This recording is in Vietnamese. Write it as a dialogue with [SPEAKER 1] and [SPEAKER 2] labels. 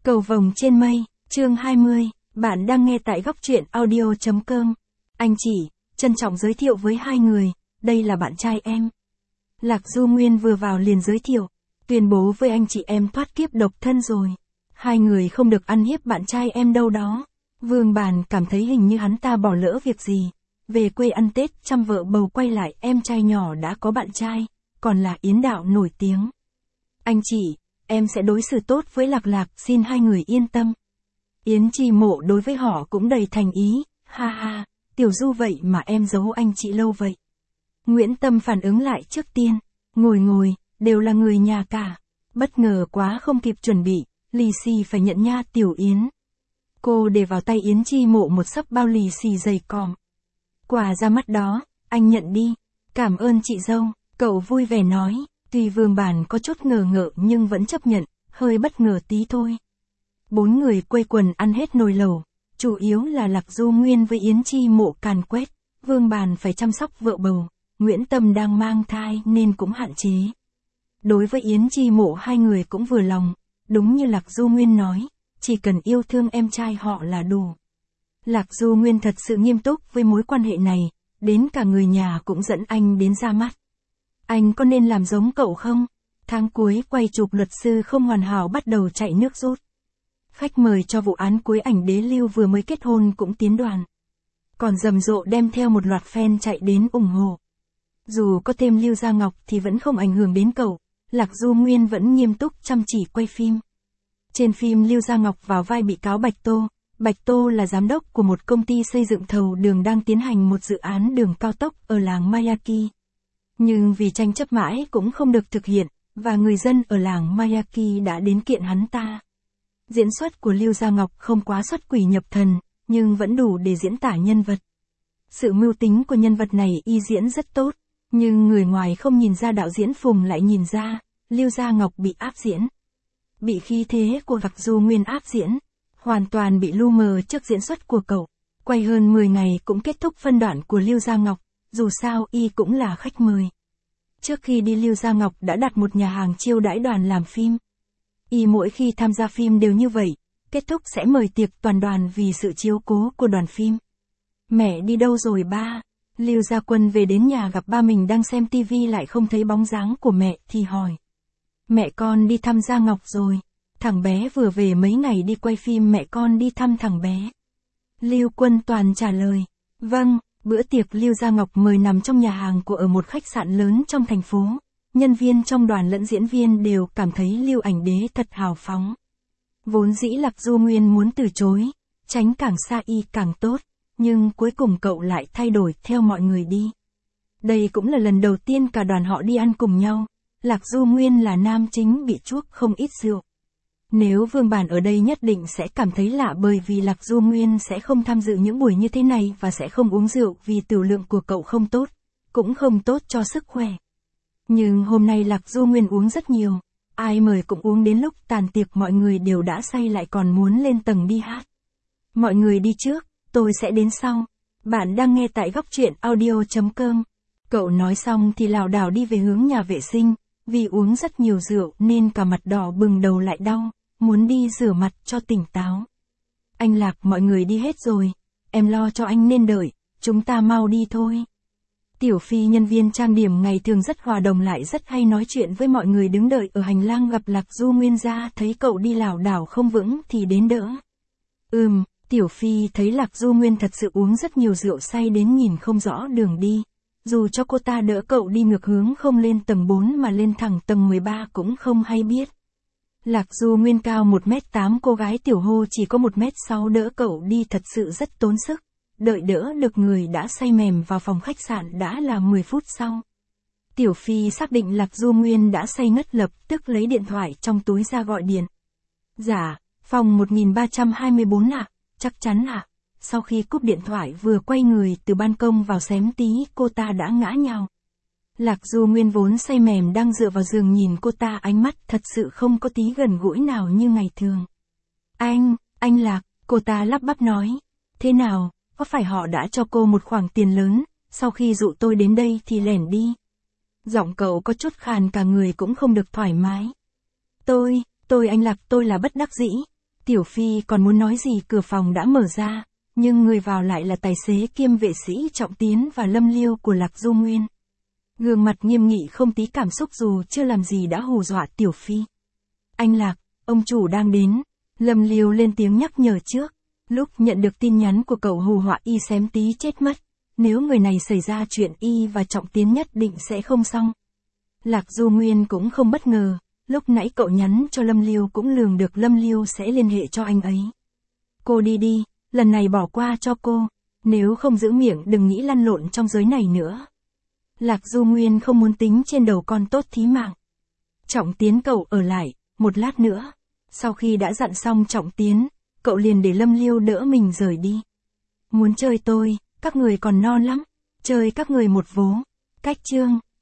[SPEAKER 1] Cầu vồng trên mây, chương 20, bạn đang nghe tại góc truyện audio.com. Anh chị, trân trọng giới thiệu với hai người, đây là bạn trai em. Lạc Du Nguyên vừa vào liền giới thiệu, tuyên bố với anh chị em thoát kiếp độc thân rồi. Hai người không được ăn hiếp bạn trai em đâu đó. Vương Bàn cảm thấy hình như hắn ta bỏ lỡ việc gì. Về quê ăn Tết chăm vợ bầu quay lại em trai nhỏ đã có bạn trai, còn là Yến Đạo nổi tiếng. Anh chị, em sẽ đối xử tốt với Lạc Lạc, xin hai người yên tâm. Yến Chi Mộ đối với họ cũng đầy thành ý, ha ha, Tiểu Du vậy mà em giấu anh chị lâu vậy. Nguyễn Tâm phản ứng lại trước tiên, ngồi, đều là người nhà cả. Bất ngờ quá không kịp chuẩn bị, lì xì phải nhận nha Tiểu Yến. Cô để vào tay Yến Chi Mộ một xấp bao lì xì dày còm. Quà ra mắt đó, anh nhận đi, cảm ơn chị dâu, cậu vui vẻ nói. Tuy Vương Bàn có chút ngờ ngợ nhưng vẫn chấp nhận, hơi bất ngờ tí thôi. Bốn người quây quần ăn hết nồi lẩu, chủ yếu là Lạc Du Nguyên với Yến Chi Mộ càn quét, Vương Bàn phải chăm sóc vợ bầu, Nguyễn Tâm đang mang thai nên cũng hạn chế. Đối với Yến Chi Mộ hai người cũng vừa lòng, đúng như Lạc Du Nguyên nói, chỉ cần yêu thương em trai họ là đủ. Lạc Du Nguyên thật sự nghiêm túc với mối quan hệ này, đến cả người nhà cũng dẫn anh đến ra mắt. Anh có nên làm giống cậu không? Tháng cuối quay chụp Luật sư không hoàn hảo bắt đầu chạy nước rút. Khách mời cho vụ án cuối ảnh Đế Lưu vừa mới kết hôn cũng tiến đoàn. Còn rầm rộ đem theo một loạt fan chạy đến ủng hộ. Dù có thêm Lưu Gia Ngọc thì vẫn không ảnh hưởng đến cậu, Lạc Du Nguyên vẫn nghiêm túc chăm chỉ quay phim. Trên phim Lưu Gia Ngọc vào vai bị cáo Bạch Tô. Bạch Tô là giám đốc của một công ty xây dựng thầu đường đang tiến hành một dự án đường cao tốc ở làng Mayaki. Nhưng vì tranh chấp mãi cũng không được thực hiện, và người dân ở làng Mayaki đã đến kiện hắn ta. Diễn xuất của Lưu Gia Ngọc không quá xuất quỷ nhập thần, nhưng vẫn đủ để diễn tả nhân vật. Sự mưu tính của nhân vật này y diễn rất tốt, nhưng người ngoài không nhìn ra đạo diễn Phùng lại nhìn ra, Lưu Gia Ngọc bị áp diễn. Bị khí thế của Lạc Du Nguyên áp diễn, hoàn toàn bị lu mờ trước diễn xuất của cậu. Quay hơn 10 ngày cũng kết thúc phân đoạn của Lưu Gia Ngọc, dù sao y cũng là khách mời. Trước khi đi Lưu Gia Ngọc đã đặt một nhà hàng chiêu đãi đoàn làm phim. Y mỗi khi tham gia phim đều như vậy, kết thúc sẽ mời tiệc toàn đoàn vì sự chiếu cố của đoàn phim. Mẹ đi đâu rồi ba? Lưu Gia Quân về đến nhà gặp ba mình đang xem tivi lại không thấy bóng dáng của mẹ thì hỏi. Mẹ con đi thăm Gia Ngọc rồi, thằng bé vừa về mấy ngày đi quay phim mẹ con đi thăm thằng bé. Lưu Quân Toàn trả lời, vâng. Bữa tiệc Lưu Gia Ngọc mời nằm trong nhà hàng của ở một khách sạn lớn trong thành phố. Nhân viên trong đoàn lẫn diễn viên đều cảm thấy Lưu Ảnh Đế thật hào phóng. Vốn dĩ Lạc Du Nguyên muốn từ chối, tránh càng xa y càng tốt, nhưng cuối cùng cậu lại thay đổi theo mọi người đi. Đây cũng là lần đầu tiên cả đoàn họ đi ăn cùng nhau. Lạc Du Nguyên là nam chính bị chuốc không ít rượu. Nếu Vương Bàn ở đây nhất định sẽ cảm thấy lạ bởi vì Lạc Du Nguyên sẽ không tham dự những buổi như thế này và sẽ không uống rượu vì tiểu lượng của cậu không tốt, cũng không tốt cho sức khỏe. Nhưng hôm nay Lạc Du Nguyên uống rất nhiều, ai mời cũng uống đến lúc tàn tiệc mọi người đều đã say lại còn muốn lên tầng đi hát. Mọi người đi trước, tôi sẽ đến sau. Bạn đang nghe tại góc truyện audio.com. Cậu nói xong thì lảo đảo đi về hướng nhà vệ sinh, vì uống rất nhiều rượu nên cả mặt đỏ bừng đầu lại đau. Muốn đi rửa mặt cho tỉnh táo. Anh Lạc, mọi người đi hết rồi, em lo cho anh nên đợi, chúng ta mau đi thôi. Tiểu Phi nhân viên trang điểm ngày thường rất hòa đồng lại rất hay nói chuyện với mọi người đứng đợi ở hành lang gặp Lạc Du Nguyên ra thấy cậu đi lảo đảo không vững thì đến đỡ. Tiểu Phi thấy Lạc Du Nguyên thật sự uống rất nhiều rượu say đến nhìn không rõ đường đi. Dù cho cô ta đỡ cậu đi ngược hướng không lên tầng 4 mà lên thẳng tầng 13 cũng không hay biết. Lạc Du Nguyên cao 1m8 cô gái tiểu hô chỉ có 1m6 đỡ cậu đi thật sự rất tốn sức. Đợi đỡ được người đã say mềm vào phòng khách sạn đã là 10 phút sau. Tiểu Phi xác định Lạc Du Nguyên đã say ngất lập tức lấy điện thoại trong túi ra gọi điện. Dạ, phòng 1324 ạ, chắc chắn ạ. Sau khi cúp điện thoại vừa quay người từ ban công vào xém tí cô ta đã ngã nhào. Lạc Du Nguyên vốn say mềm đang dựa vào giường nhìn cô ta ánh mắt thật sự không có tí gần gũi nào như ngày thường. Anh Lạc, cô ta lắp bắp nói. Thế nào, có phải họ đã cho cô một khoản tiền lớn, sau khi dụ tôi đến đây thì lẻn đi. Giọng cậu có chút khàn cả người cũng không được thoải mái. Tôi anh Lạc tôi là bất đắc dĩ. Tiểu Phi còn muốn nói gì cửa phòng đã mở ra, nhưng người vào lại là tài xế kiêm vệ sĩ Trọng Tiến và Lâm Liêu của Lạc Du Nguyên. Gương mặt nghiêm nghị không tí cảm xúc dù chưa làm gì đã hù dọa Tiểu Phi. Anh Lạc, ông chủ đang đến. Lâm Liêu lên tiếng nhắc nhở trước. Lúc nhận được tin nhắn của cậu hù họa y xém tí chết mất. Nếu người này xảy ra chuyện y và Trọng Tiến nhất định sẽ không xong. Lạc Du Nguyên cũng không bất ngờ. Lúc nãy cậu nhắn cho Lâm Liêu cũng lường được Lâm Liêu sẽ liên hệ cho anh ấy. Cô đi đi, lần này bỏ qua cho cô. Nếu không giữ miệng đừng nghĩ lăn lộn trong giới này nữa. Lạc Du Nguyên không muốn tính trên đầu con tốt thí mạng. Trọng Tiến cậu ở lại, một lát nữa. Sau khi đã dặn xong Trọng Tiến, cậu liền để Lâm Liêu đỡ mình rời đi. Muốn chơi tôi, các người còn non lắm. Chơi các người một vố. Cách chương.